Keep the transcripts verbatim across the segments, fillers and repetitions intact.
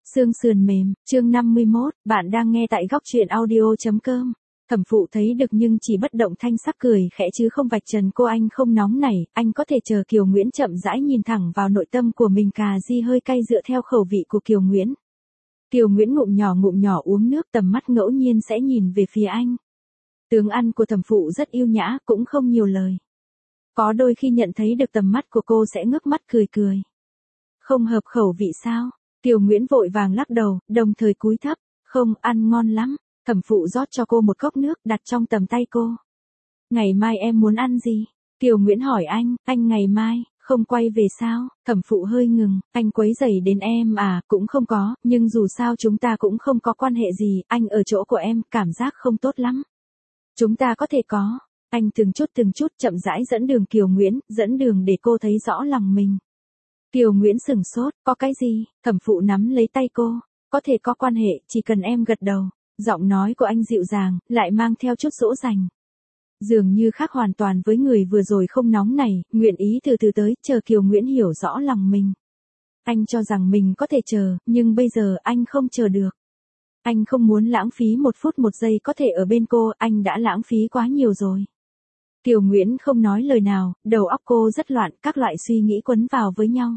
Xương sườn mềm, chương năm mươi mốt, bạn đang nghe tại góc truyện audio.com. Thẩm phụ thấy được nhưng chỉ bất động thanh sắc cười khẽ chứ không vạch trần cô. Anh không nóng nảy, anh có thể chờ Kiều Nguyễn chậm rãi nhìn thẳng vào nội tâm của mình. Cà ri hơi cay dựa theo khẩu vị của Kiều Nguyễn. Kiều Nguyễn ngụm nhỏ ngụm nhỏ uống nước, tầm mắt ngẫu nhiên sẽ nhìn về phía anh. Tướng ăn của thẩm phụ rất yêu nhã, cũng không nhiều lời. Có đôi khi nhận thấy được tầm mắt của cô sẽ ngước mắt cười cười. Không hợp khẩu vị sao? Kiều Nguyễn vội vàng lắc đầu, đồng thời cúi thấp. Không, ăn ngon lắm. Thẩm phụ rót cho cô một cốc nước đặt trong tầm tay cô. Ngày mai em muốn ăn gì? Kiều Nguyễn hỏi anh, anh ngày mai, không quay về sao? Thẩm phụ hơi ngừng, anh quấy rầy đến em à? Cũng không có, nhưng dù sao chúng ta cũng không có quan hệ gì, anh ở chỗ của em, cảm giác không tốt lắm. Chúng ta có thể có. Anh từng chút từng chút chậm rãi dẫn đường Kiều Nguyễn, dẫn đường để cô thấy rõ lòng mình. Kiều Nguyễn sửng sốt, có cái gì? Thẩm phụ nắm lấy tay cô, có thể có quan hệ, chỉ cần em gật đầu. Giọng nói của anh dịu dàng, lại mang theo chút dỗ dành. Dường như khác hoàn toàn với người vừa rồi không nóng này, nguyện ý từ từ tới, chờ Kiều Nguyễn hiểu rõ lòng mình. Anh cho rằng mình có thể chờ, nhưng bây giờ anh không chờ được. Anh không muốn lãng phí một phút một giây có thể ở bên cô, anh đã lãng phí quá nhiều rồi. Kiều Nguyễn không nói lời nào, đầu óc cô rất loạn, các loại suy nghĩ quấn vào với nhau.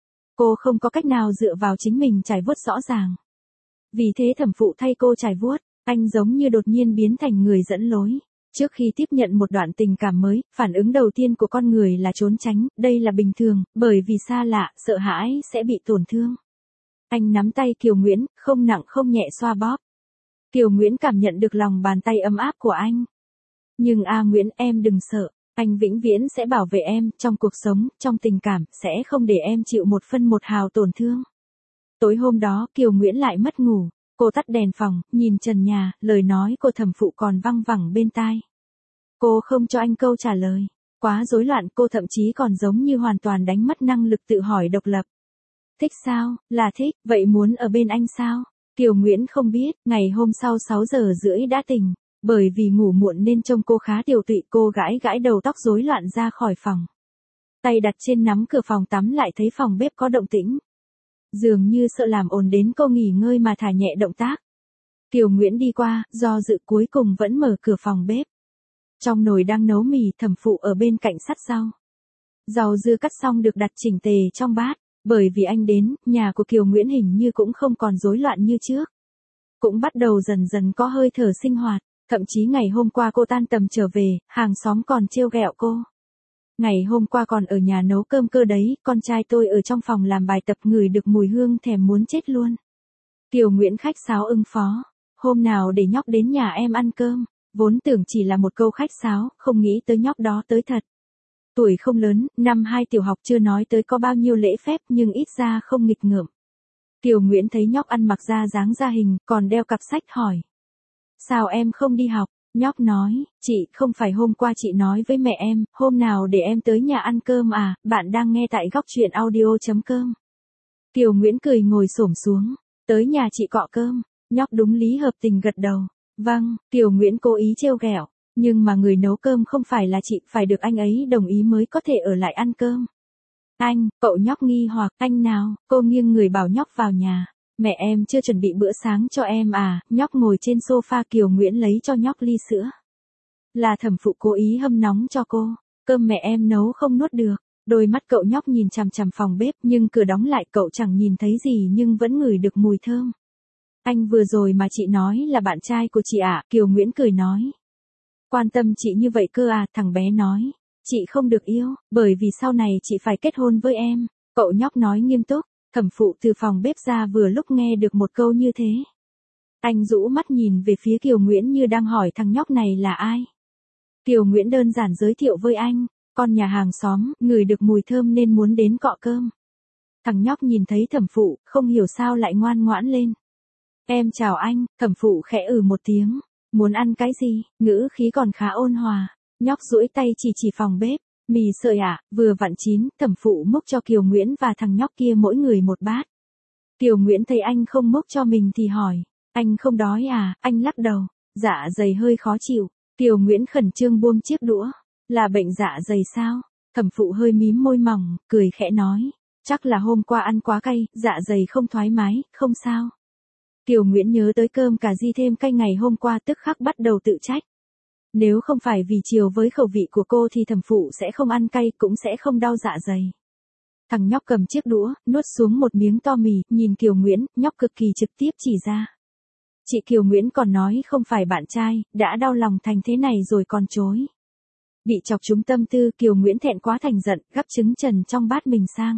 Cô không có cách nào dựa vào chính mình trải vuốt rõ ràng. Vì thế thẩm phụ thay cô trải vuốt, anh giống như đột nhiên biến thành người dẫn lối. Trước khi tiếp nhận một đoạn tình cảm mới, phản ứng đầu tiên của con người là trốn tránh, đây là bình thường, bởi vì xa lạ, sợ hãi sẽ bị tổn thương. Anh nắm tay Kiều Nguyễn, không nặng không nhẹ xoa bóp. Kiều Nguyễn cảm nhận được lòng bàn tay ấm áp của anh. Nhưng a Nguyễn, em đừng sợ, anh vĩnh viễn sẽ bảo vệ em, trong cuộc sống, trong tình cảm, sẽ không để em chịu một phân một hào tổn thương. Tối hôm đó, Kiều Nguyễn lại mất ngủ, cô tắt đèn phòng, nhìn trần nhà, lời nói của thẩm phụ còn văng vẳng bên tai. Cô không cho anh câu trả lời, quá rối loạn, cô thậm chí còn giống như hoàn toàn đánh mất năng lực tự hỏi độc lập. Thích sao? Là thích, vậy muốn ở bên anh sao? Kiều Nguyễn không biết, ngày hôm sau sáu giờ rưỡi đã tỉnh, bởi vì ngủ muộn nên trông cô khá tiều tụy, cô gãi gãi đầu tóc rối loạn ra khỏi phòng. Tay đặt trên nắm cửa phòng tắm lại thấy phòng bếp có động tĩnh. Dường như sợ làm ồn đến cô nghỉ ngơi mà thả nhẹ động tác. Kiều Nguyễn đi qua, do dự cuối cùng vẫn mở cửa phòng bếp. Trong nồi đang nấu mì, thẩm phụ ở bên cạnh sắt rau. Rau dưa cắt xong được đặt chỉnh tề trong bát. Bởi vì anh đến, nhà của Kiều Nguyễn hình như cũng không còn rối loạn như trước. Cũng bắt đầu dần dần có hơi thở sinh hoạt, thậm chí ngày hôm qua cô tan tầm trở về, hàng xóm còn trêu ghẹo cô. Ngày hôm qua còn ở nhà nấu cơm cơ đấy, con trai tôi ở trong phòng làm bài tập ngửi được mùi hương thèm muốn chết luôn. Kiều Nguyễn khách sáo ưng phó, hôm nào để nhóc đến nhà em ăn cơm, vốn tưởng chỉ là một câu khách sáo, không nghĩ tới nhóc đó tới thật. Tuổi không lớn, năm hai tiểu học chưa nói tới có bao nhiêu lễ phép nhưng ít ra không nghịch ngợm. Kiều Nguyễn thấy nhóc ăn mặc ra dáng ra hình, còn đeo cặp sách hỏi. Sao em không đi học? Nhóc nói, chị, không phải hôm qua chị nói với mẹ em, hôm nào để em tới nhà ăn cơm à, bạn đang nghe tại góc truyện audio.com. Kiều Nguyễn cười ngồi xổm xuống, tới nhà chị cọ cơm, nhóc đúng lý hợp tình gật đầu. Vâng, Kiều Nguyễn cố ý trêu ghẹo. Nhưng mà người nấu cơm không phải là chị, phải được anh ấy đồng ý mới có thể ở lại ăn cơm. Anh, cậu nhóc nghi hoặc, anh nào, cô nghiêng người bảo nhóc vào nhà. Mẹ em chưa chuẩn bị bữa sáng cho em à, nhóc ngồi trên sofa. Kiều Nguyễn lấy cho nhóc ly sữa. Là thẩm phụ cố ý hâm nóng cho cô, cơm mẹ em nấu không nuốt được. Đôi mắt cậu nhóc nhìn chằm chằm phòng bếp nhưng cửa đóng lại, cậu chẳng nhìn thấy gì nhưng vẫn ngửi được mùi thơm. Anh vừa rồi mà chị nói là bạn trai của chị ạ, à? Kiều Nguyễn cười nói. Quan tâm chị như vậy cơ à, thằng bé nói. Chị không được yêu, bởi vì sau này chị phải kết hôn với em. Cậu nhóc nói nghiêm túc, thẩm phụ từ phòng bếp ra vừa lúc nghe được một câu như thế. Anh rũ mắt nhìn về phía Kiều Nguyễn như đang hỏi thằng nhóc này là ai. Kiều Nguyễn đơn giản giới thiệu với anh, con nhà hàng xóm, ngửi được mùi thơm nên muốn đến cọ cơm. Thằng nhóc nhìn thấy thẩm phụ, không hiểu sao lại ngoan ngoãn lên. Em chào anh, thẩm phụ khẽ ừ một tiếng. Muốn ăn cái gì? Ngữ khí còn khá ôn hòa. Nhóc duỗi tay chỉ chỉ phòng bếp. Mì sợi ạ, à, vừa vặn chín, thẩm phụ múc cho Kiều Nguyễn và thằng nhóc kia mỗi người một bát. Kiều Nguyễn thấy anh không múc cho mình thì hỏi. Anh không đói à? Anh lắc đầu. Dạ dày hơi khó chịu. Kiều Nguyễn khẩn trương buông chiếc đũa. Là bệnh dạ dày sao? Thẩm phụ hơi mím môi mỏng, cười khẽ nói. Chắc là hôm qua ăn quá cay, dạ dày không thoải mái, không sao. Kiều Nguyễn nhớ tới cơm cà ri thêm cay ngày hôm qua tức khắc bắt đầu tự trách. Nếu không phải vì chiều với khẩu vị của cô thì thẩm phụ sẽ không ăn cay cũng sẽ không đau dạ dày. Thằng nhóc cầm chiếc đũa, nuốt xuống một miếng to mì, nhìn Kiều Nguyễn, nhóc cực kỳ trực tiếp chỉ ra. Chị Kiều Nguyễn còn nói không phải bạn trai, đã đau lòng thành thế này rồi còn chối. Bị chọc trúng tâm tư, Kiều Nguyễn thẹn quá thành giận, gắp trứng trần trong bát mình sang.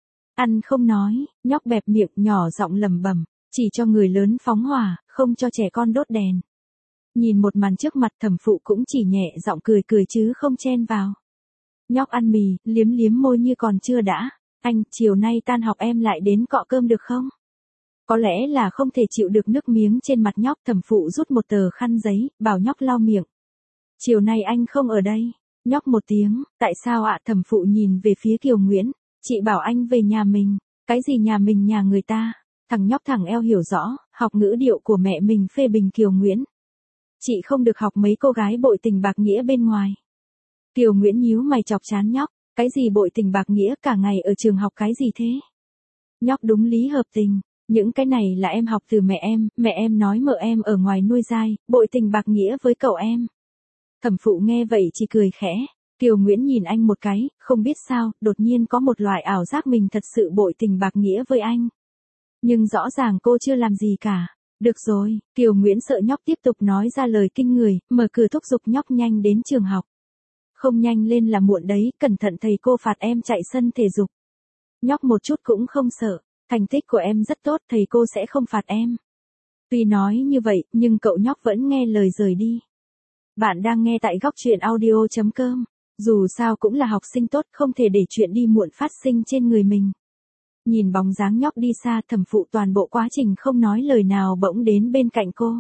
Ăn không nói, nhóc bẹp miệng nhỏ giọng lẩm bẩm, chỉ cho người lớn phóng hỏa, không cho trẻ con đốt đèn. Nhìn một màn trước mặt thẩm phụ cũng chỉ nhẹ giọng cười cười chứ không chen vào. Nhóc ăn mì, liếm liếm môi như còn chưa đã. Anh, chiều nay tan học em lại đến cọ cơm được không? Có lẽ là không thể chịu được nước miếng trên mặt nhóc, thẩm phụ rút một tờ khăn giấy, bảo nhóc lau miệng. Chiều nay anh không ở đây. Nhóc một tiếng, tại sao ạ? Thẩm phụ nhìn về phía Kiều Nguyễn. Chị bảo anh về nhà mình. Cái gì nhà mình nhà người ta? Thằng nhóc thẳng eo hiểu rõ, học ngữ điệu của mẹ mình phê bình Kiều Nguyễn. Chị không được học mấy cô gái bội tình bạc nghĩa bên ngoài. Kiều Nguyễn nhíu mày chọc chán nhóc. Cái gì bội tình bạc nghĩa, cả ngày ở trường học cái gì thế? Nhóc đúng lý hợp tình. Những cái này là em học từ mẹ em, mẹ em nói mợ em ở ngoài nuôi dai, bội tình bạc nghĩa với cậu em. Thẩm phụ nghe vậy chỉ cười khẽ. Kiều Nguyễn nhìn anh một cái, không biết sao, đột nhiên có một loại ảo giác mình thật sự bội tình bạc nghĩa với anh. Nhưng rõ ràng cô chưa làm gì cả. Được rồi, Kiều Nguyễn sợ nhóc tiếp tục nói ra lời kinh người, mở cửa thúc giục nhóc nhanh đến trường học. Không nhanh lên là muộn đấy, cẩn thận thầy cô phạt em chạy sân thể dục. Nhóc một chút cũng không sợ, thành tích của em rất tốt, thầy cô sẽ không phạt em. Tuy nói như vậy, nhưng cậu nhóc vẫn nghe lời rời đi. Bạn đang nghe tại góc truyện audio chấm com. Dù sao cũng là học sinh tốt, không thể để chuyện đi muộn phát sinh trên người mình. Nhìn bóng dáng nhóc đi xa, thẩm phụ toàn bộ quá trình không nói lời nào bỗng đến bên cạnh cô.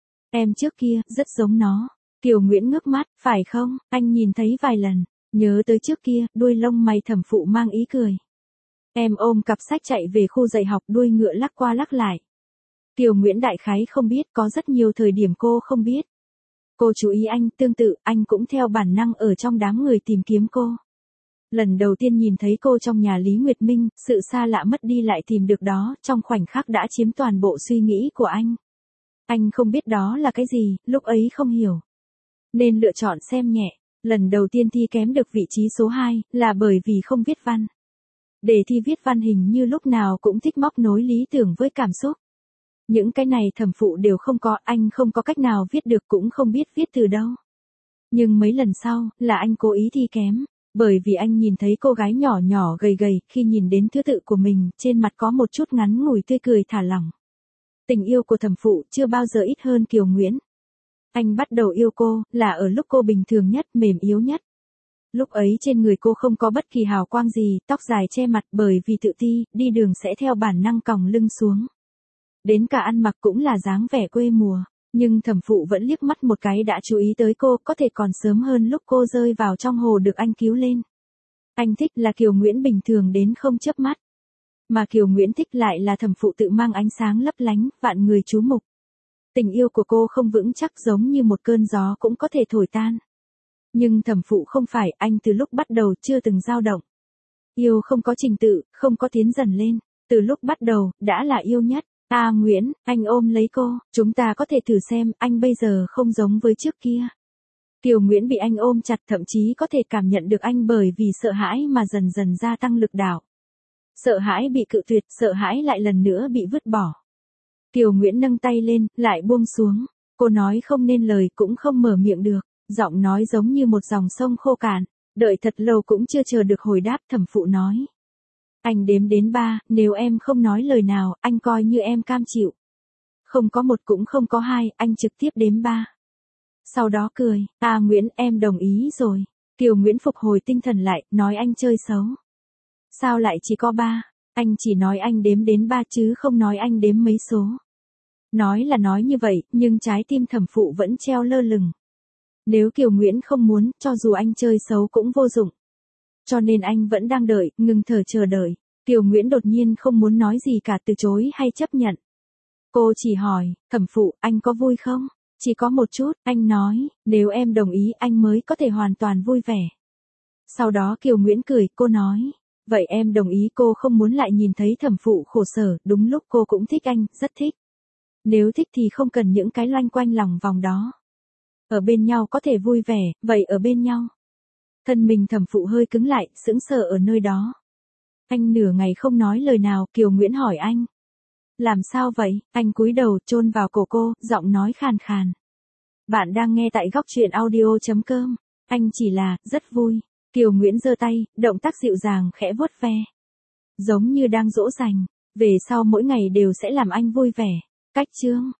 Em trước kia, rất giống nó. Kiều Nguyễn ngước mắt, phải không, anh nhìn thấy vài lần. Nhớ tới trước kia, đuôi lông mày thẩm phụ mang ý cười. Em ôm cặp sách chạy về khu dạy học, đuôi ngựa lắc qua lắc lại. Kiều Nguyễn đại khái không biết, có rất nhiều thời điểm cô không biết. Cô chú ý anh, tương tự, anh cũng theo bản năng ở trong đám người tìm kiếm cô. Lần đầu tiên nhìn thấy cô trong nhà Lý Nguyệt Minh, sự xa lạ mất đi lại tìm được đó, trong khoảnh khắc đã chiếm toàn bộ suy nghĩ của anh. Anh không biết đó là cái gì, lúc ấy không hiểu. Nên lựa chọn xem nhẹ. Lần đầu tiên thi kém được vị trí số hai, là bởi vì không viết văn. Đề thi viết văn hình như lúc nào cũng thích móc nối lý tưởng với cảm xúc. Những cái này thẩm phụ đều không có, anh không có cách nào viết được cũng không biết viết từ đâu. Nhưng mấy lần sau, là anh cố ý thi kém. Bởi vì anh nhìn thấy cô gái nhỏ nhỏ gầy gầy, khi nhìn đến thứ tự của mình, trên mặt có một chút ngắn ngủi tươi cười thả lỏng. Tình yêu của thẩm phụ chưa bao giờ ít hơn Kiều Nguyễn. Anh bắt đầu yêu cô, là ở lúc cô bình thường nhất, mềm yếu nhất. Lúc ấy trên người cô không có bất kỳ hào quang gì, tóc dài che mặt bởi vì tự ti, đi đường sẽ theo bản năng còng lưng xuống. Đến cả ăn mặc cũng là dáng vẻ quê mùa. Nhưng thẩm phụ vẫn liếc mắt một cái đã chú ý tới cô, có thể còn sớm hơn lúc cô rơi vào trong hồ được anh cứu lên. Anh thích là Kiều Nguyễn bình thường đến không chớp mắt. Mà Kiều Nguyễn thích lại là thẩm phụ tự mang ánh sáng lấp lánh, vạn người chú mục. Tình yêu của cô không vững chắc, giống như một cơn gió cũng có thể thổi tan. Nhưng thẩm phụ không phải, anh từ lúc bắt đầu chưa từng dao động. Yêu không có trình tự, không có tiến dần lên. Từ lúc bắt đầu, đã là yêu nhất. À Nguyễn, anh ôm lấy cô, chúng ta có thể thử xem, anh bây giờ không giống với trước kia. Kiều Nguyễn bị anh ôm chặt, thậm chí có thể cảm nhận được anh bởi vì sợ hãi mà dần dần gia tăng lực đạo. Sợ hãi bị cự tuyệt, sợ hãi lại lần nữa bị vứt bỏ. Kiều Nguyễn nâng tay lên, lại buông xuống. Cô nói không nên lời, cũng không mở miệng được. Giọng nói giống như một dòng sông khô cạn. Đợi thật lâu cũng chưa chờ được hồi đáp, thẩm phụ nói. Anh đếm đến ba, nếu em không nói lời nào, anh coi như em cam chịu. Không có một cũng không có hai, anh trực tiếp đếm ba. Sau đó cười, à Nguyễn, em đồng ý rồi. Kiều Nguyễn phục hồi tinh thần lại, nói anh chơi xấu. Sao lại chỉ có ba? Anh chỉ nói anh đếm đến ba chứ không nói anh đếm mấy số. Nói là nói như vậy, nhưng trái tim thẩm phụ vẫn treo lơ lửng. Nếu Kiều Nguyễn không muốn, cho dù anh chơi xấu cũng vô dụng. Cho nên anh vẫn đang đợi, ngừng thở chờ đợi. Kiều Nguyễn đột nhiên không muốn nói gì cả, từ chối hay chấp nhận. Cô chỉ hỏi, thẩm phụ, anh có vui không? Chỉ có một chút, anh nói, nếu em đồng ý anh mới có thể hoàn toàn vui vẻ. Sau đó Kiều Nguyễn cười, cô nói, Vậy em đồng ý cô không muốn lại nhìn thấy thẩm phụ khổ sở, đúng lúc cô cũng thích anh, rất thích. Nếu thích thì không cần những cái loanh quanh lòng vòng đó. Ở bên nhau có thể vui vẻ, vậy ở bên nhau. Thân mình thẩm phụ hơi cứng lại, sững sờ ở nơi đó. Anh nửa ngày không nói lời nào, Kiều Nguyễn hỏi anh. Làm sao vậy? Anh cúi đầu chôn vào cổ cô, giọng nói khàn khàn. Bạn đang nghe tại góc truyện audio.com. Anh chỉ là, rất vui. Kiều Nguyễn giơ tay, động tác dịu dàng khẽ vuốt ve. Giống như đang dỗ dành. Về sau mỗi ngày đều sẽ làm anh vui vẻ. Cách chương.